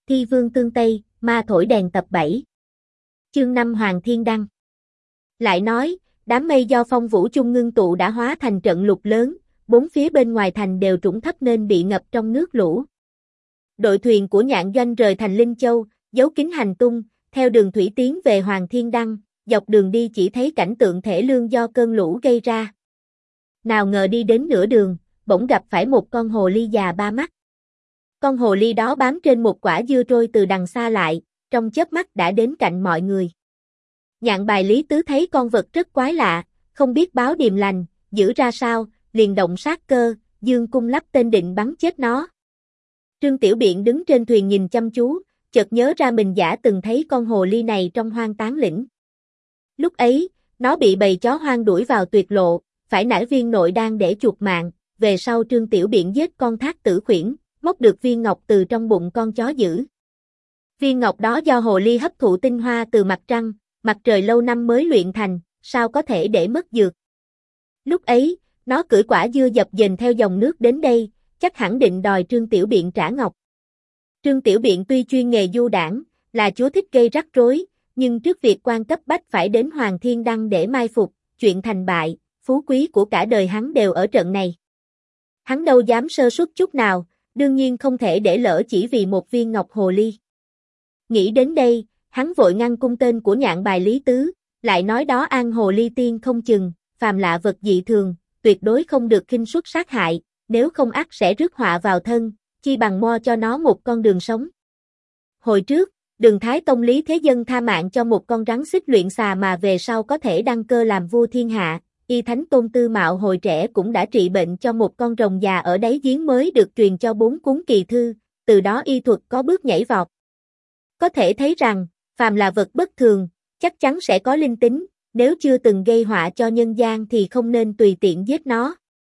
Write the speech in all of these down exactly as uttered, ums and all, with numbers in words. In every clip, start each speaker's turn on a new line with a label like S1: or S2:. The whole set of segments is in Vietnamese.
S1: Thi vương tương Tây, ma thổi đèn tập bảy. Chương năm Hoàng Thiên Đăng. Lại nói, đám mây do phong vũ chung ngưng tụ đã hóa thành trận lục lớn, bốn phía bên ngoài thành đều trũng thấp nên bị ngập trong nước lũ. Đội thuyền của Nhạn Doanh rời thành Linh Châu, giấu kín hành tung, theo đường thủy tiến về Hoàng Thiên Đăng, dọc đường đi chỉ thấy cảnh tượng thê lương do cơn lũ gây ra. Nào ngờ đi đến nửa đường, bỗng gặp phải một con hồ ly già ba mắt. Con hồ ly đó bám trên một quả dưa trôi từ đằng xa lại, trong chớp mắt đã đến cạnh mọi người. Nhạn Bài Lý Tứ thấy con vật rất quái lạ, không biết báo điềm lành, giữ ra sao, liền động sát cơ, dương cung lắp tên định bắn chết nó. Trương Tiểu Biện đứng trên thuyền nhìn chăm chú, chợt nhớ ra mình giả từng thấy con hồ ly này trong Hoang Tán Lĩnh. Lúc ấy, nó bị bầy chó hoang đuổi vào tuyệt lộ, phải nã viên nội đan để chuộc mạng, về sau Trương Tiểu Biện giết con Thác Tử Khuyển, móc được viên ngọc từ trong bụng con chó dữ. Viên ngọc đó do hồ ly hấp thụ tinh hoa từ mặt trăng, mặt trời lâu năm mới luyện thành, sao có thể để mất dược. Lúc ấy, nó cưỡi quả dưa dập dềnh theo dòng nước đến đây, chắc hẳn định đòi Trương Tiểu Biện trả ngọc. Trương Tiểu Biện tuy chuyên nghề du đảng, là chúa thích gây rắc rối, nhưng trước việc quan cấp bách phải đến Hoàng Thiên Đăng để mai phục, chuyện thành bại, phú quý của cả đời hắn đều ở trận này. Hắn đâu dám sơ suất chút nào, đương nhiên không thể để lỡ chỉ vì một viên ngọc hồ ly. Nghĩ đến đây, hắn vội ngăn cung tên của Nhạn Bài Lý Tứ, lại nói đó An Hồ Ly Tiên không chừng, phàm lạ vật dị thường, tuyệt đối không được khinh suất sát hại, nếu không ắt sẽ rước họa vào thân, chi bằng mo cho nó một con đường sống. Hồi trước, Đường Thái Tông Lý Thế Dân tha mạng cho một con rắn xích luyện xà mà về sau có thể đăng cơ làm vua thiên hạ, Y Thánh Tôn Tư Mạo hồi trẻ cũng đã trị bệnh cho một con rồng già ở đáy giếng mới được truyền cho bốn cuốn kỳ thư, từ đó y thuật có bước nhảy vọt. Có thể thấy rằng, phàm là vật bất thường, chắc chắn sẽ có linh tính, nếu chưa từng gây họa cho nhân gian thì không nên tùy tiện giết nó.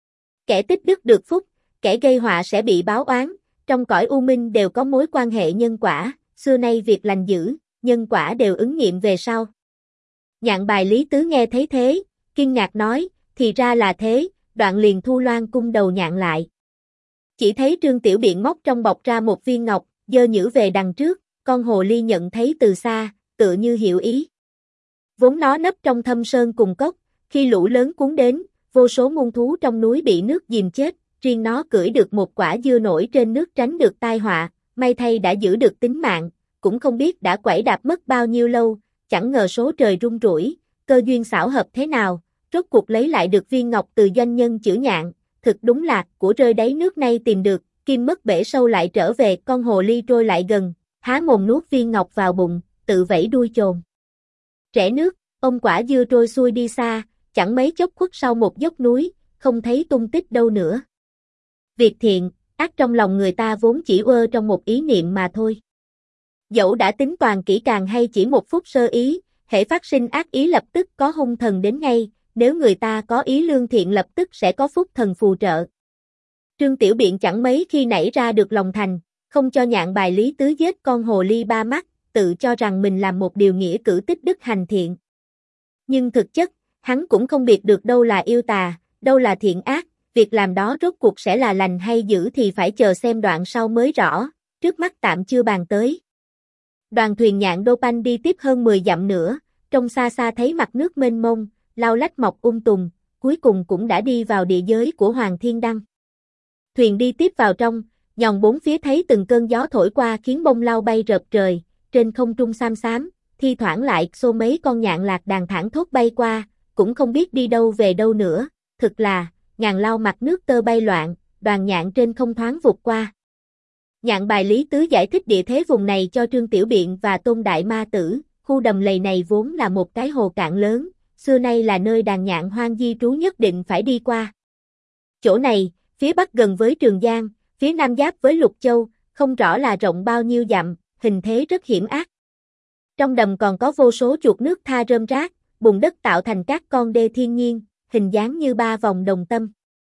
S1: Kẻ tích đức được phúc, kẻ gây họa sẽ bị báo oán, trong cõi u minh đều có mối quan hệ nhân quả, xưa nay việc lành dữ, nhân quả đều ứng nghiệm về sau. Nhạn Bài Lý Tứ nghe thấy thế, kinh ngạc nói, thì ra là thế, đoạn liền thu loan cung đầu nhạn lại. Chỉ thấy Trương Tiểu Biện móc trong bọc ra một viên ngọc, giơ nhữ về đằng trước, con hồ ly nhận thấy từ xa, tựa như hiểu ý. Vốn nó nấp trong thâm sơn cùng cốc, khi lũ lớn cuốn đến, vô số muôn thú trong núi bị nước dìm chết, riêng nó cưỡi được một quả dưa nổi trên nước tránh được tai họa, may thay đã giữ được tính mạng, cũng không biết đã quẩy đạp mất bao nhiêu lâu, chẳng ngờ số trời rung rủi, cơ duyên xảo hợp thế nào, rốt cuộc lấy lại được viên ngọc từ doanh nhân chữ Nhạn, thực đúng là của rơi đáy nước nay tìm được, kim mất bể sâu lại trở về, con hồ ly trôi lại gần, há mồm nuốt viên ngọc vào bụng, tự vẫy đuôi chồn. Rẽ nước, ông quả dưa trôi xuôi đi xa, chẳng mấy chốc khuất sau một dốc núi, không thấy tung tích đâu nữa. Việc thiện, ác trong lòng người ta vốn chỉ ơ trong một ý niệm mà thôi. Dẫu đã tính toàn kỹ càng hay chỉ một phút sơ ý, hễ phát sinh ác ý lập tức có hung thần đến ngay, nếu người ta có ý lương thiện lập tức sẽ có phúc thần phù trợ. Trương Tiểu Biện chẳng mấy khi nảy ra được lòng thành, không cho Nhạn Bài Lý Tứ giết con hồ ly ba mắt, tự cho rằng mình làm một điều nghĩa cử tích đức hành thiện. Nhưng thực chất, hắn cũng không biết được đâu là yêu tà, đâu là thiện ác, việc làm đó rốt cuộc sẽ là lành hay dữ thì phải chờ xem đoạn sau mới rõ, trước mắt tạm chưa bàn tới. Đoàn thuyền Nhạn Đô Panh đi tiếp hơn mười dặm nữa, trong xa xa thấy mặt nước mênh mông, lau lách mọc um tùm, cuối cùng cũng đã đi vào địa giới của Hoàng Thiên Đăng. Thuyền đi tiếp vào trong, nhòng bốn phía thấy từng cơn gió thổi qua khiến bông lau bay rợp trời, trên không trung xám xám, thi thoảng lại xô mấy con nhạn lạc đàn thẳng thốt bay qua, cũng không biết đi đâu về đâu nữa, thực là, ngàn lau mặt nước tơ bay loạn, đoàn nhạn trên không thoáng vụt qua. Nhạn Bài Lý Tứ giải thích địa thế vùng này cho Trương Tiểu Biện và Tôn Đại Ma Tử, khu đầm lầy này vốn là một cái hồ cạn lớn, xưa nay là nơi đàn nhạn hoang di trú nhất định phải đi qua. Chỗ này, phía bắc gần với Trường Giang, phía nam giáp với Lục Châu, không rõ là rộng bao nhiêu dặm, hình thế rất hiểm ác. Trong đầm còn có vô số chuột nước tha rơm rác, bùn đất tạo thành các con đê thiên nhiên, hình dáng như ba vòng đồng tâm.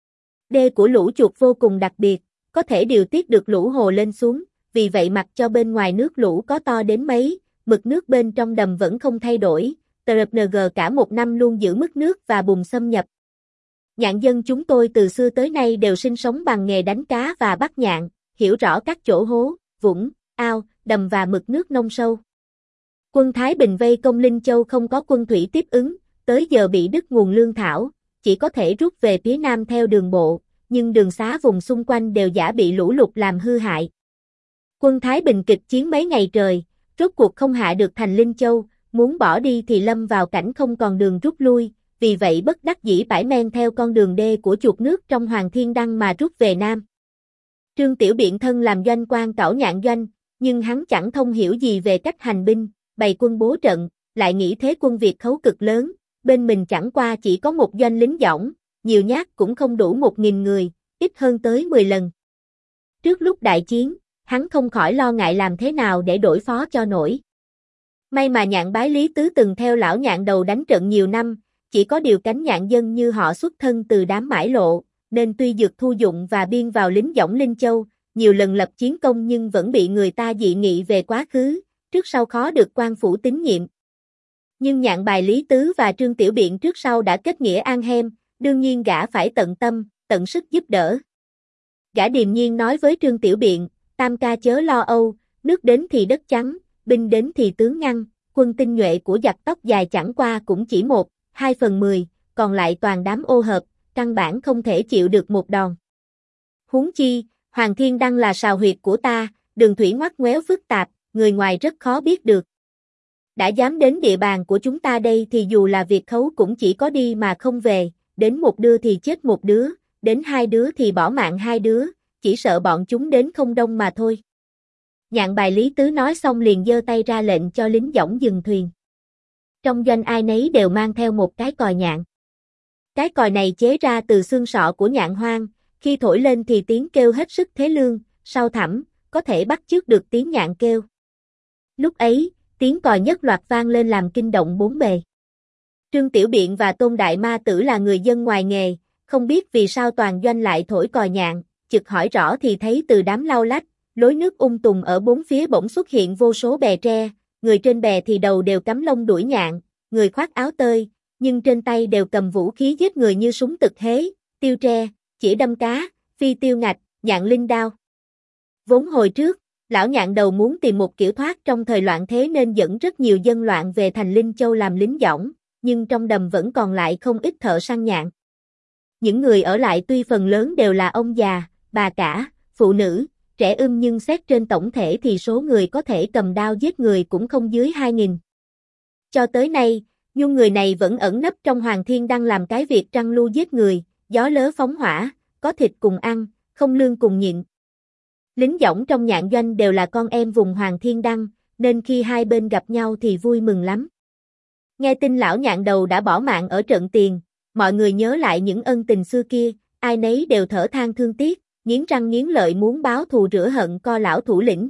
S1: Đê của lũ chuột vô cùng đặc biệt, có thể điều tiết được lũ hồ lên xuống, vì vậy mặc cho bên ngoài nước lũ có to đến mấy, mực nước bên trong đầm vẫn không thay đổi, tê rờ en giê cả một năm luôn giữ mức nước và bùn xâm nhập. Nhạn dân chúng tôi từ xưa tới nay đều sinh sống bằng nghề đánh cá và bắt nhạn, hiểu rõ các chỗ hố, vũng, ao, đầm và mực nước nông sâu. Quân Thái Bình vây công Linh Châu không có quân thủy tiếp ứng, tới giờ bị đứt nguồn lương thảo, chỉ có thể rút về phía nam theo đường bộ, nhưng đường xá vùng xung quanh đều giả bị lũ lụt làm hư hại. Quân Thái Bình kịch chiến mấy ngày trời, rốt cuộc không hạ được thành Linh Châu, muốn bỏ đi thì lâm vào cảnh không còn đường rút lui, vì vậy bất đắc dĩ phải men theo con đường đê của chuột nước trong Hoàng Thiên Đăng mà rút về Nam. Trương Tiểu Biện thân làm doanh quan cảo nhạn doanh, nhưng hắn chẳng thông hiểu gì về cách hành binh, bày quân bố trận, lại nghĩ thế quân Việt khấu cực lớn, bên mình chẳng qua chỉ có một doanh lính dõng, nhiều nhát cũng không đủ một nghìn người, ít hơn tới mười lần. Trước lúc đại chiến, hắn không khỏi lo ngại làm thế nào để đổi phó cho nổi. May mà Nhạn Bái Lý Tứ từng theo lão Nhạn Đầu đánh trận nhiều năm, chỉ có điều cánh nhạn dân như họ xuất thân từ đám mãi lộ, nên tuy dược thu dụng và biên vào lính dõng Linh Châu, nhiều lần lập chiến công nhưng vẫn bị người ta dị nghị về quá khứ, trước sau khó được quan phủ tín nhiệm. Nhưng Nhạn Bài Lý Tứ và Trương Tiểu Biện trước sau đã kết nghĩa an hem, đương nhiên gã phải tận tâm, tận sức giúp đỡ. Gã điềm nhiên nói với Trương Tiểu Biện, tam ca chớ lo âu, nước đến thì đất trắng, binh đến thì tướng ngăn, quân tinh nhuệ của giặc tóc dài chẳng qua cũng chỉ một, hai phần mười, còn lại toàn đám ô hợp, căn bản không thể chịu được một đòn. Huống chi, Hoàng Thiên Đăng là sào huyệt của ta, đường thủy ngoắt ngoéo phức tạp, người ngoài rất khó biết được. Đã dám đến địa bàn của chúng ta đây thì dù là Việt khấu cũng chỉ có đi mà không về, đến một đứa thì chết một đứa, đến hai đứa thì bỏ mạng hai đứa, chỉ sợ bọn chúng đến không đông mà thôi. Nhạn Bài Lý Tứ nói xong liền giơ tay ra lệnh cho lính dõng dừng thuyền. Trong doanh ai nấy đều mang theo một cái còi nhạn. Cái còi này chế ra từ xương sọ của nhạn hoang, khi thổi lên thì tiếng kêu hết sức thế lương, sâu thẳm, có thể bắt chước được tiếng nhạn kêu. Lúc ấy, tiếng còi nhất loạt vang lên làm kinh động bốn bề. Trương Tiểu Biện và Tôn Đại Ma Tử là người dân ngoài nghề, không biết vì sao toàn doanh lại thổi còi nhạn, chực hỏi rõ thì thấy từ đám lau lách, lối nước ung tùm ở bốn phía bỗng xuất hiện vô số bè tre, người trên bè thì đầu đều cắm lông đuổi nhạn, người khoác áo tơi, nhưng trên tay đều cầm vũ khí giết người như súng tực hế, tiêu tre, chỉ đâm cá, phi tiêu ngạch, nhạn linh đao. Vốn hồi trước, lão Nhạn Đầu muốn tìm một kiểu thoát trong thời loạn thế nên dẫn rất nhiều dân loạn về thành Linh Châu làm lính dõng, nhưng trong đầm vẫn còn lại không ít thợ săn nhạn. Những người ở lại tuy phần lớn đều là ông già, bà cả, phụ nữ, trẻ ươm nhưng xét trên tổng thể thì số người có thể cầm đao giết người cũng không dưới hai nghìn. Cho tới nay, nhung người này vẫn ẩn nấp trong Hoàng Thiên Đăng làm cái việc trăng lu giết người, gió lớ phóng hỏa, có thịt cùng ăn, không lương cùng nhịn. Lính dõng trong nhạn doanh đều là con em vùng Hoàng Thiên Đăng, nên khi hai bên gặp nhau thì vui mừng lắm. Nghe tin lão Nhạn Đầu đã bỏ mạng ở trận tiền, mọi người nhớ lại những ân tình xưa kia, ai nấy đều thở than thương tiếc, nghiến răng nghiến lợi muốn báo thù rửa hận co lão thủ lĩnh.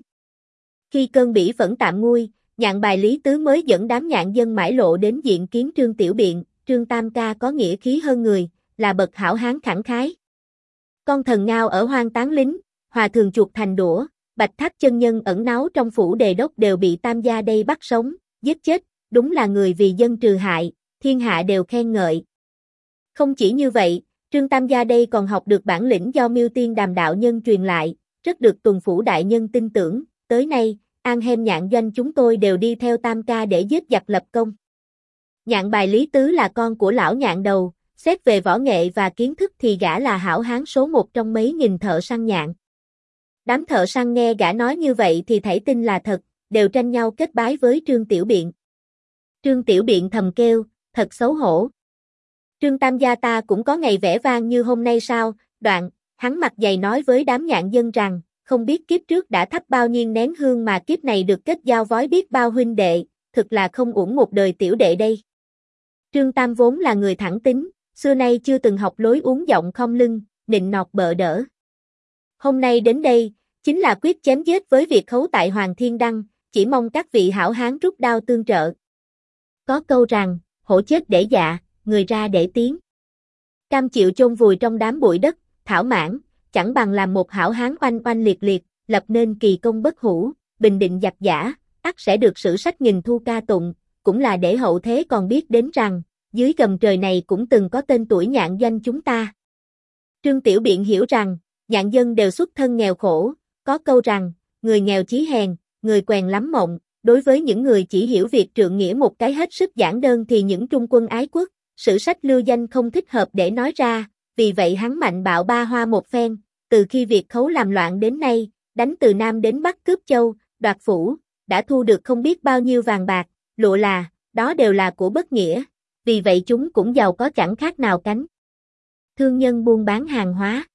S1: Khi cơn bỉ phẫn tạm nguôi, Nhạn Bài Lý Tứ mới dẫn đám nhạn dân mãi lộ đến diện kiến Trương Tiểu Biện, Trương Tam Ca có nghĩa khí hơn người, là bậc hảo hán khẳng khái. Con thần ngao ở hoang tán lính, hòa thường chuột thành đũa, bạch tháp chân nhân ẩn náu trong phủ đề đốc đều bị Tam gia đây bắt sống, giết chết, đúng là người vì dân trừ hại, thiên hạ đều khen ngợi. Không chỉ như vậy, Trương Tam gia đây còn học được bản lĩnh do Miêu Tiên Đàm đạo nhân truyền lại, rất được tuần phủ đại nhân tin tưởng, tới nay, an hem nhạn doanh chúng tôi đều đi theo Tam ca để giết giặc lập công. Nhạn Bài Lý Tứ là con của lão Nhạn Đầu, xét về võ nghệ và kiến thức thì gã là hảo hán số một trong mấy nghìn thợ săn nhạn. Đám thợ săn nghe gã nói như vậy thì thảy tin là thật, đều tranh nhau kết bái với Trương Tiểu Biện. Trương Tiểu Biện thầm kêu, thật xấu hổ. Trương Tam gia ta cũng có ngày vẻ vang như hôm nay sao, đoạn, hắn mặt dày nói với đám nhạn dân rằng, không biết kiếp trước đã thắp bao nhiêu nén hương mà kiếp này được kết giao vói biết bao huynh đệ, thực là không uổng một đời tiểu đệ đây. Trương Tam vốn là người thẳng tính, xưa nay chưa từng học lối uống giọng khom lưng, nịnh nọt bợ đỡ. Hôm nay đến đây, chính là quyết chém giết với Việt khấu tại Hoàng Thiên Đăng, chỉ mong các vị hảo hán rút đao tương trợ. Có câu rằng, hổ chết để dạ, người ra để tiến. Cam chịu chôn vùi trong đám bụi đất, thảo mãn, chẳng bằng làm một hảo hán oanh oanh liệt liệt, lập nên kỳ công bất hủ, bình định giặc giả, ắt sẽ được sử sách nghìn thu ca tụng, cũng là để hậu thế còn biết đến rằng, dưới gầm trời này cũng từng có tên tuổi nhạn doanh chúng ta. Trương Tiểu Biện hiểu rằng, nhạn dân đều xuất thân nghèo khổ, có câu rằng, người nghèo chí hèn, người quèn lắm mộng, đối với những người chỉ hiểu việc trượng nghĩa một cái hết sức giản đơn thì những trung quân ái quốc, sử sách lưu danh không thích hợp để nói ra, vì vậy hắn mạnh bạo ba hoa một phen, từ khi Việt Khấu làm loạn đến nay, đánh từ Nam đến Bắc cướp châu, đoạt phủ, đã thu được không biết bao nhiêu vàng bạc, lụa là, đó đều là của bất nghĩa, vì vậy chúng cũng giàu có chẳng khác nào cánh thương nhân buôn bán hàng hóa.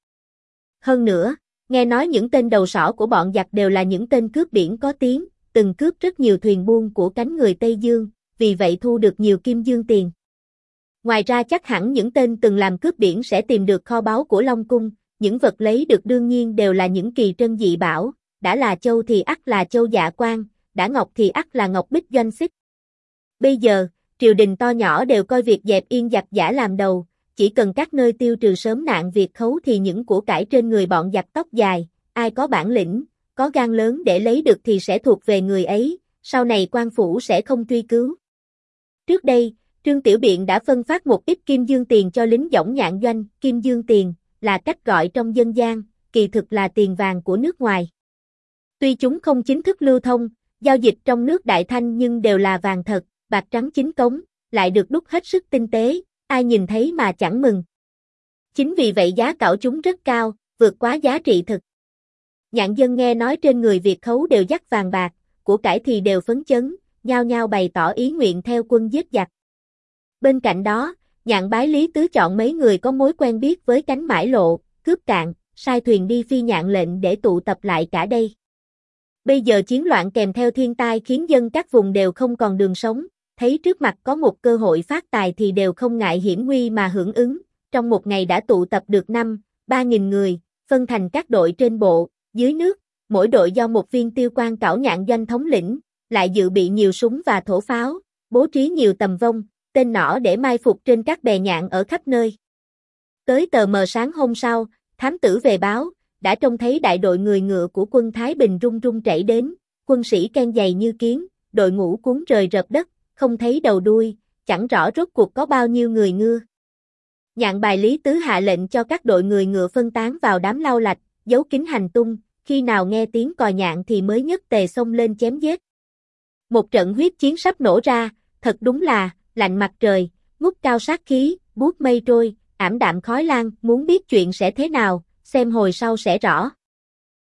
S1: Hơn nữa, nghe nói những tên đầu sỏ của bọn giặc đều là những tên cướp biển có tiếng, từng cướp rất nhiều thuyền buôn của cánh người Tây Dương, vì vậy thu được nhiều kim dương tiền. Ngoài ra chắc hẳn những tên từng làm cướp biển sẽ tìm được kho báu của Long Cung, những vật lấy được đương nhiên đều là những kỳ trân dị bảo, đã là châu thì ắt là châu Dạ Quang, đã ngọc thì ắt là ngọc bích doanh xích. Bây giờ, triều đình to nhỏ đều coi việc dẹp yên giặc giả làm đầu, chỉ cần các nơi tiêu trừ sớm nạn Việt Khấu thì những của cải trên người bọn giặc tóc dài, ai có bản lĩnh, có gan lớn để lấy được thì sẽ thuộc về người ấy, sau này quan phủ sẽ không truy cứu. Trước đây, Trương Tiểu Biện đã phân phát một ít kim dương tiền cho lính dõng nhạn doanh, kim dương tiền là cách gọi trong dân gian, kỳ thực là tiền vàng của nước ngoài. Tuy chúng không chính thức lưu thông, giao dịch trong nước Đại Thanh nhưng đều là vàng thật, bạc trắng chính cống, lại được đúc hết sức tinh tế, ai nhìn thấy mà chẳng mừng. Chính vì vậy giá cạo chúng rất cao, vượt quá giá trị thực. Nhạn dân nghe nói trên người Việt Khấu đều dắt vàng bạc, của cải thì đều phấn chấn, nhao nhao bày tỏ ý nguyện theo quân giết giặc. Bên cạnh đó, Nhạn bái Lý Tứ chọn mấy người có mối quen biết với cánh Mãi Lộ, Cướp Cạn, sai thuyền đi phi Nhạn lệnh để tụ tập lại cả đây. Bây giờ chiến loạn kèm theo thiên tai khiến dân các vùng đều không còn đường sống, thấy trước mặt có một cơ hội phát tài thì đều không ngại hiểm nguy mà hưởng ứng, trong một ngày đã tụ tập được năm, ba nghìn người, phân thành các đội trên bộ, dưới nước, mỗi đội do một viên tiêu quan cảo nhạn doanh thống lĩnh, lại dự bị nhiều súng và thổ pháo, bố trí nhiều tầm vong, tên nỏ để mai phục trên các bè nhạn ở khắp nơi. Tới tờ mờ sáng hôm sau, thám tử về báo, đã trông thấy đại đội người ngựa của quân Thái Bình rung rung chạy đến, quân sĩ ken dày như kiến, đội ngũ cuốn rời rợp đất, không thấy đầu đuôi, chẳng rõ rốt cuộc có bao nhiêu người ngựa. Nhạn bài Lý Tứ hạ lệnh cho các đội người ngựa phân tán vào đám lau lạch, giấu kín hành tung, khi nào nghe tiếng còi nhạn thì mới nhất tề xông lên chém giết. Một trận huyết chiến sắp nổ ra, thật đúng là, lạnh mặt trời, ngút cao sát khí, buốt mây trôi, ảm đạm khói lan, muốn biết chuyện sẽ thế nào, xem hồi sau sẽ rõ.